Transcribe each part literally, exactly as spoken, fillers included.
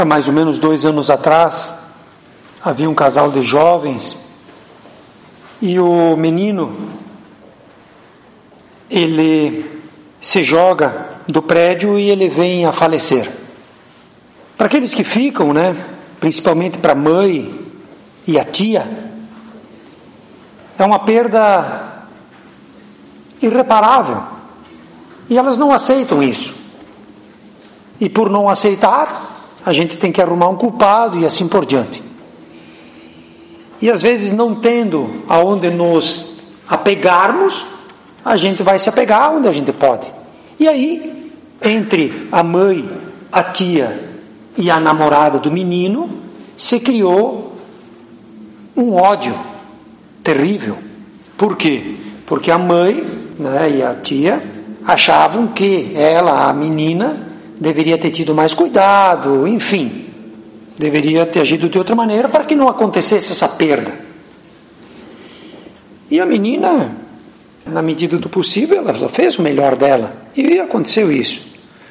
Há mais ou menos dois anos atrás, havia um casal de jovens e o menino, ele se joga do prédio e ele vem a falecer. Para aqueles que ficam, né, principalmente para a mãe e a tia, é uma perda irreparável. E elas não aceitam isso. E por não aceitar, a gente tem que arrumar um culpado e assim por diante. E às vezes, não tendo aonde nos apegarmos, a gente vai se apegar onde a gente pode. E aí, entre a mãe, a tia e a namorada do menino, se criou um ódio terrível. Por quê? Porque a mãe, né, e a tia achavam que ela, a menina, deveria ter tido mais cuidado, enfim, deveria ter agido de outra maneira para que não acontecesse essa perda. E a menina, na medida do possível, ela fez o melhor dela, e aconteceu isso.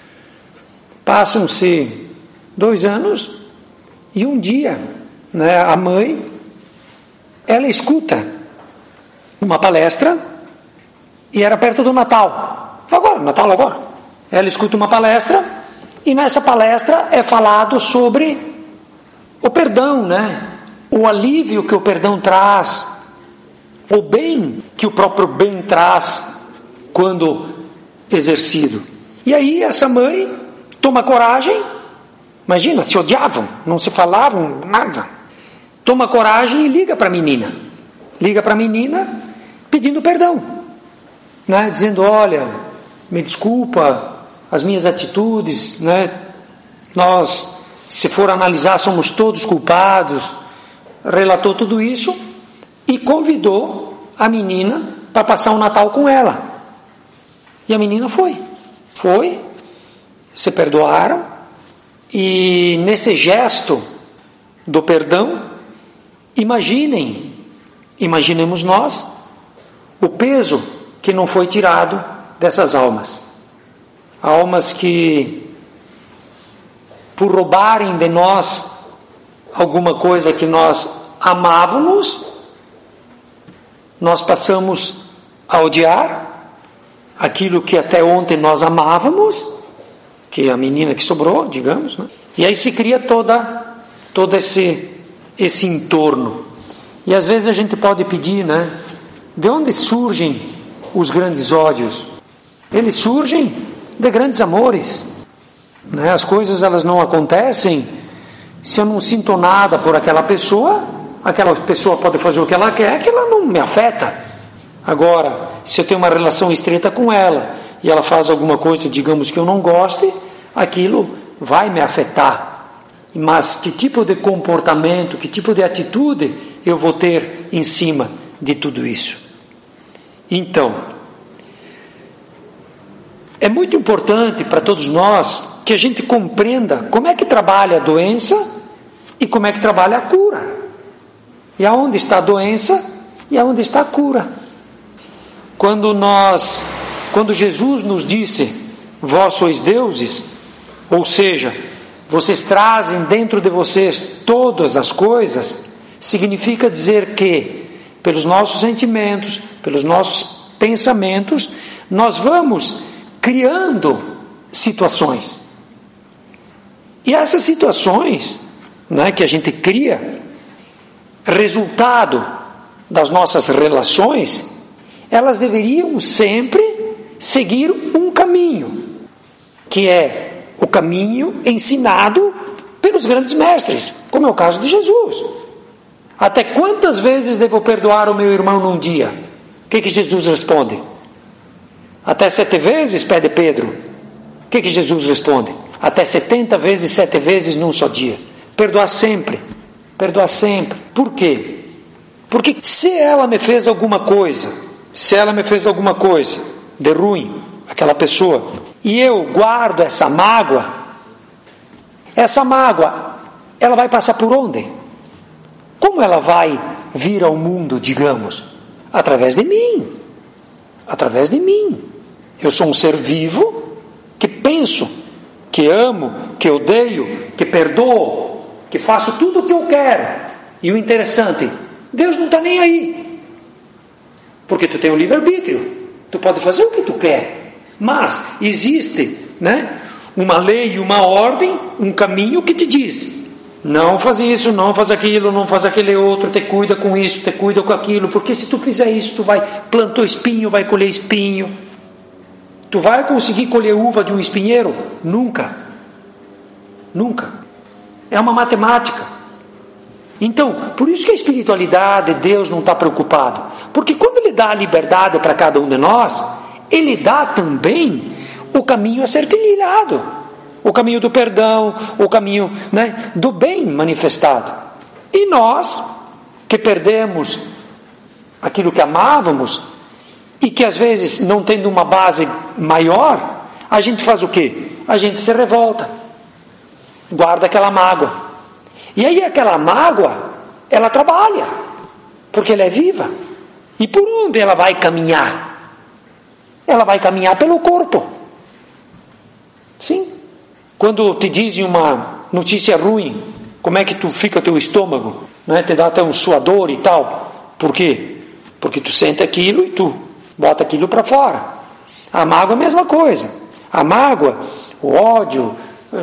Passam-se dois anos e um dia, né, a mãe, ela escuta uma palestra, e era perto do Natal, agora, Natal agora, ela escuta uma palestra, e nessa palestra é falado sobre o perdão, né? O alívio que o perdão traz, o bem que o próprio bem traz quando exercido. E aí essa mãe toma coragem, imagina, se odiavam, não se falavam nada, toma coragem e liga para a menina, liga para a menina pedindo perdão, né? Dizendo, olha, me desculpa as minhas atitudes, né? Nós, se for analisar, somos todos culpados. Relatou tudo isso e convidou a menina para passar o Natal com ela. E a menina foi. Foi, se perdoaram, e nesse gesto do perdão, imaginem, imaginemos nós, o peso que não foi tirado dessas almas. Almas que, por roubarem de nós alguma coisa que nós amávamos, nós passamos a odiar aquilo que até ontem nós amávamos, que é a menina que sobrou, digamos, né? E aí se cria toda, todo esse, esse entorno. E às vezes a gente pode pedir, né? De onde surgem os grandes ódios? Eles surgem de grandes amores, né? As coisas, elas não acontecem se eu não sinto nada por aquela pessoa. Aquela pessoa pode fazer o que ela quer, que ela não me afeta. Agora, se eu tenho uma relação estreita com ela e ela faz alguma coisa, digamos, que eu não goste, aquilo vai me afetar. Mas que tipo de comportamento, que tipo de atitude eu vou ter em cima de tudo isso? Então, é muito importante para todos nós que a gente compreenda como é que trabalha a doença e como é que trabalha a cura. E aonde está a doença e aonde está a cura. Quando nós, quando Jesus nos disse, vós sois deuses, ou seja, vocês trazem dentro de vocês todas as coisas, significa dizer que, pelos nossos sentimentos, pelos nossos pensamentos, nós vamos criando situações. E essas situações, né, que a gente cria, resultado das nossas relações, elas deveriam sempre seguir um caminho, que é o caminho ensinado pelos grandes mestres, como é o caso de Jesus. Até quantas vezes devo perdoar o meu irmão num dia? O que que Jesus responde? Até sete vezes, pede Pedro. O que que Jesus responde? Até setenta vezes, sete vezes num só dia. Perdoar sempre. Perdoar sempre. Por quê? Porque se ela me fez alguma coisa, se ela me fez alguma coisa de ruim, aquela pessoa, e eu guardo essa mágoa, essa mágoa, ela vai passar por onde? Como ela vai vir ao mundo, digamos? Através de mim. Através de mim. Eu sou um ser vivo que penso que amo, que odeio, que perdoo, que faço tudo o que eu quero. E o interessante, Deus não está nem aí. Porque tu tem o livre-arbítrio. Tu pode fazer o que tu quer. Mas existe, né, uma lei, uma ordem, um caminho que te diz: não faz isso, não faz aquilo, não faz aquele outro, te cuida com isso, te cuida com aquilo, porque se tu fizer isso, tu vai, plantou espinho, vai colher espinho. Tu vai conseguir colher uva de um espinheiro? Nunca. Nunca. É uma matemática. Então, por isso que a espiritualidade, Deus não está preocupado. Porque quando Ele dá a liberdade para cada um de nós, Ele dá também o caminho a ser trilhado. O caminho do perdão, o caminho, né, do bem manifestado. E nós, que perdemos aquilo que amávamos, e que às vezes, não tendo uma base maior, a gente faz o quê? A gente se revolta, guarda aquela mágoa. E aí aquela mágoa, ela trabalha, porque ela é viva. E por onde ela vai caminhar? Ela vai caminhar pelo corpo. Sim. Quando te dizem uma notícia ruim, como é que tu fica o teu estômago? Não é? Te dá até um suador e tal. Por quê? Porque tu sente aquilo e tu bota aquilo para fora. A mágoa é a mesma coisa. A mágoa, o ódio,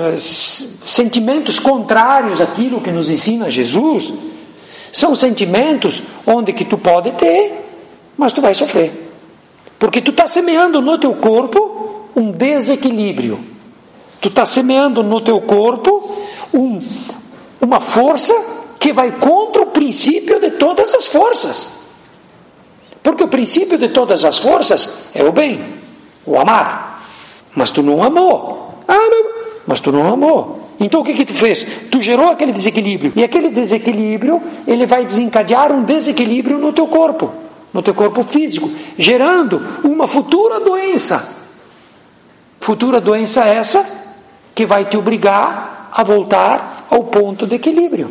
sentimentos contrários àquilo que nos ensina Jesus, são sentimentos onde que tu pode ter, mas tu vai sofrer. Porque tu está semeando no teu corpo um desequilíbrio. Tu está semeando no teu corpo um, uma força que vai contra o princípio de todas as forças. Porque o princípio de todas as forças é o bem, o amar. Mas tu não amou. Ah, não. Mas tu não amou. Então o que que tu fez? Tu gerou aquele desequilíbrio. E aquele desequilíbrio, ele vai desencadear um desequilíbrio no teu corpo, no teu corpo físico, gerando uma futura doença. Futura doença essa que vai te obrigar a voltar ao ponto de equilíbrio.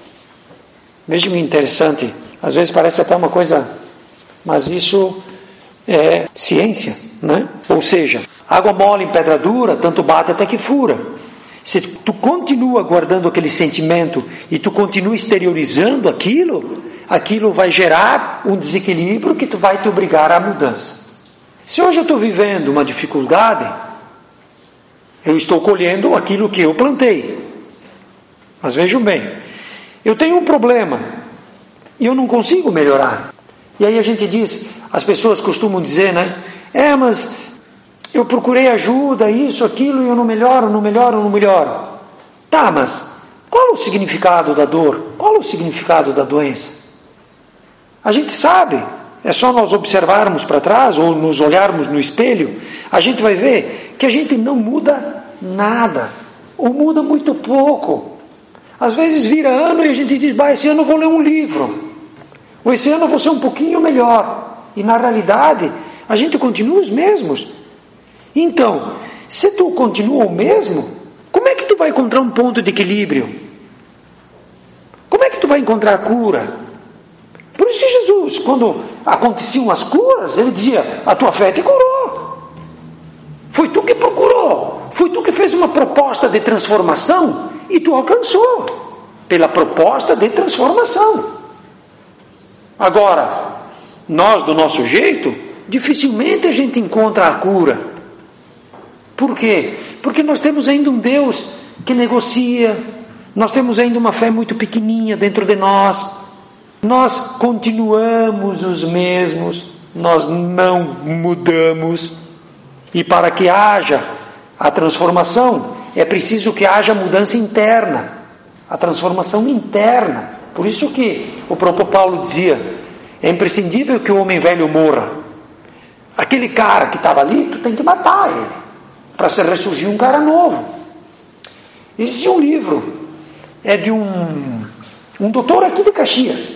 Veja que interessante. Às vezes parece até uma coisa, mas isso é ciência, né? Ou seja, água mole em pedra dura, tanto bate até que fura. Se tu continua guardando aquele sentimento e tu continua exteriorizando aquilo, aquilo vai gerar um desequilíbrio que tu vai te obrigar à mudança. Se hoje eu estou vivendo uma dificuldade, eu estou colhendo aquilo que eu plantei. Mas vejam bem, eu tenho um problema e eu não consigo melhorar. E aí a gente diz, as pessoas costumam dizer, né? É, mas eu procurei ajuda, isso, aquilo, e eu não melhoro, não melhoro, não melhoro. Tá, mas qual o significado da dor? Qual o significado da doença? A gente sabe, é só nós observarmos para trás, ou nos olharmos no espelho, a gente vai ver que a gente não muda nada, ou muda muito pouco. Às vezes vira ano e a gente diz, bah, esse ano eu vou ler um livro, ou esse ano eu vou ser um pouquinho melhor. E na realidade, a gente continua os mesmos. Então, se tu continua o mesmo, como é que tu vai encontrar um ponto de equilíbrio? Como é que tu vai encontrar a cura? Por isso que Jesus, quando aconteciam as curas, ele dizia, a tua fé te curou. Foi tu que procurou. Foi tu que fez uma proposta de transformação e tu alcançou pela proposta de transformação. Agora, nós do nosso jeito, dificilmente a gente encontra a cura. Por quê? Porque nós temos ainda um Deus que negocia, nós temos ainda uma fé muito pequenininha dentro de nós, nós continuamos os mesmos, nós não mudamos, e para que haja a transformação, é preciso que haja mudança interna, a transformação interna. Por isso que o próprio Paulo dizia, é imprescindível que o homem velho morra. Aquele cara que estava ali, tu tem que matar ele, para se ressurgir um cara novo. Existe um livro, é de um, um doutor aqui de Caxias,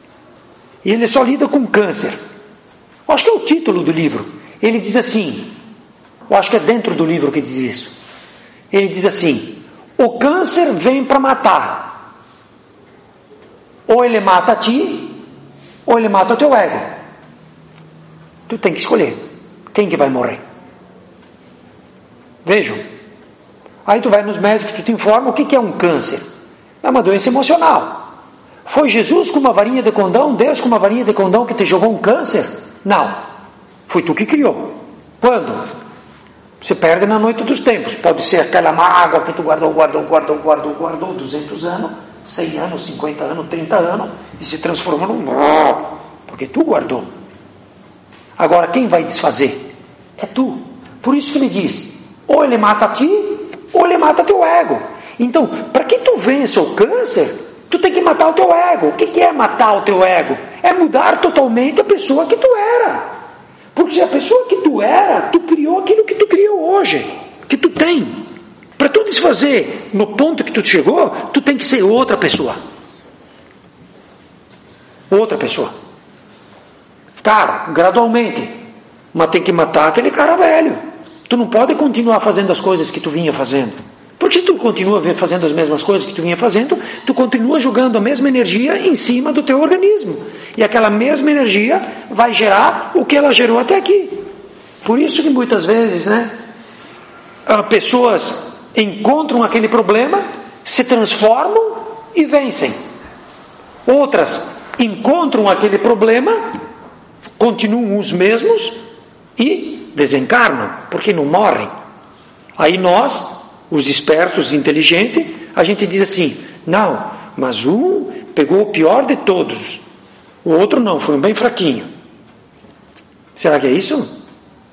e ele só lida com câncer. Eu acho que é o título do livro. Ele diz assim, eu acho que é dentro do livro que diz isso. Ele diz assim, o câncer vem para matar. Ou ele mata a ti, ou ele mata o teu ego. Tu tem que escolher quem que vai morrer. Vejam, Aí tu vai nos médicos, tu te informa o que, que é um câncer. É uma doença emocional. Foi Jesus com uma varinha de condão, Deus com uma varinha de condão que te jogou um câncer? Não. Foi tu que criou. Quando? Se perde na noite dos tempos. Pode ser aquela mágoa que tu guardou, guardou, guardou, guardou, guardou duzentos anos, cem anos, cinquenta anos, trinta anos, e se transforma num... Porque tu guardou. Agora, quem vai desfazer? É tu. Por isso que ele diz, ou ele mata a ti, ou ele mata teu ego. Então, para que tu vença o câncer, tu tem que matar o teu ego. O que, que é matar o teu ego? É mudar totalmente a pessoa que tu era. Porque se a pessoa que tu era, tu criou aquilo que tu criou hoje, que tu tem. Para tu desfazer no ponto que tu chegou, tu tem que ser outra pessoa. Outra pessoa. Claro, gradualmente. Mas tem que matar aquele cara velho. Tu não pode continuar fazendo as coisas que tu vinha fazendo. Porque se tu continua fazendo as mesmas coisas que tu vinha fazendo, tu continua jogando a mesma energia em cima do teu organismo. E aquela mesma energia vai gerar o que ela gerou até aqui. Por isso que muitas vezes, né, pessoas encontram aquele problema, se transformam e vencem. Outras encontram aquele problema, continuam os mesmos e desencarnam, porque não morrem. Aí nós, os espertos, inteligentes, a gente diz assim, não, mas um pegou o pior de todos, o outro não, foi um bem fraquinho. Será que é isso?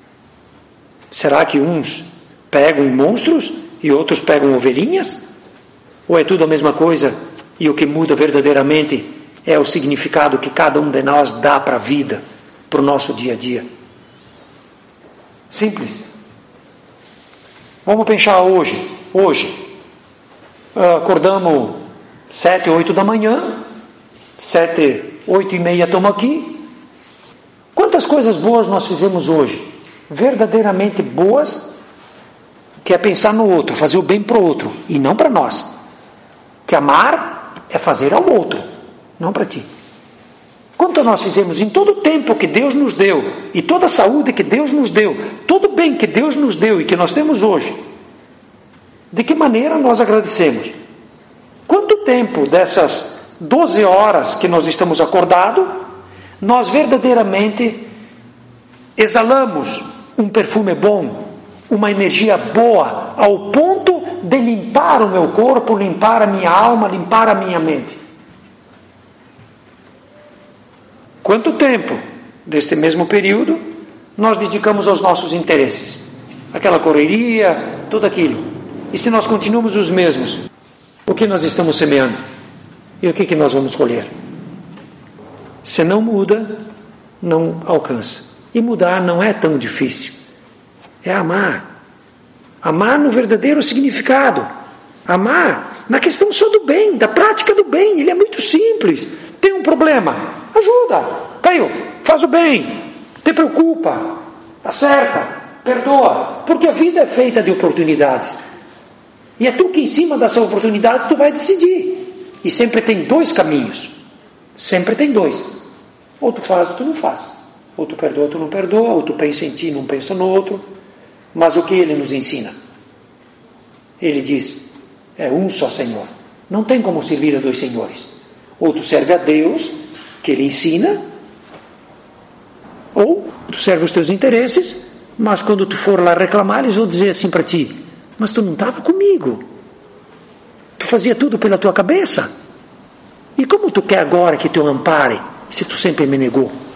Será que uns pegam monstros e outros pegam ovelhinhas? Ou é tudo a mesma coisa e o que muda verdadeiramente é o significado que cada um de nós dá para a vida, para o nosso dia a dia? Simples. Vamos pensar hoje. Hoje, acordamos sete, oito da manhã, sete, oito e meia estamos aqui. Quantas coisas boas nós fizemos hoje? Verdadeiramente boas, que é pensar no outro, fazer o bem para o outro, e não para nós. Que amar é fazer ao outro, não para ti. Quanto nós fizemos em todo o tempo que Deus nos deu, e toda a saúde que Deus nos deu, todo o bem que Deus nos deu e que nós temos hoje, de que maneira nós agradecemos? Quanto tempo dessas doze horas que nós estamos acordados, nós verdadeiramente exalamos um perfume bom, uma energia boa, ao ponto de limpar o meu corpo, limpar a minha alma, limpar a minha mente? Quanto tempo deste mesmo período nós dedicamos aos nossos interesses? Aquela correria, tudo aquilo. E se nós continuamos os mesmos, o que nós estamos semeando? E o que, que nós vamos colher? Se não muda, não alcança. E mudar não é tão difícil. É amar. Amar no verdadeiro significado. Amar na questão só do bem, da prática do bem. Ele é muito simples. Tem um problema? Ajuda. Caiu. Faz o bem. Te preocupa. Acerta. Perdoa. Porque a vida é feita de oportunidades. E é tu que em cima dessa oportunidade tu vai decidir. E sempre tem dois caminhos. Sempre tem dois. Ou tu faz ou tu não faz. Ou tu perdoa ou tu não perdoa. Ou tu pensa em ti e não pensa no outro. Mas o que ele nos ensina? Ele diz, é um só Senhor. Não tem como servir a dois senhores. Ou tu serve a Deus, que Ele ensina, ou tu serve os teus interesses, mas quando tu for lá reclamar, eles vão dizer assim para ti, mas tu não estava comigo. Tu fazia tudo pela tua cabeça. E como tu quer agora que te ampare, se tu sempre me negou?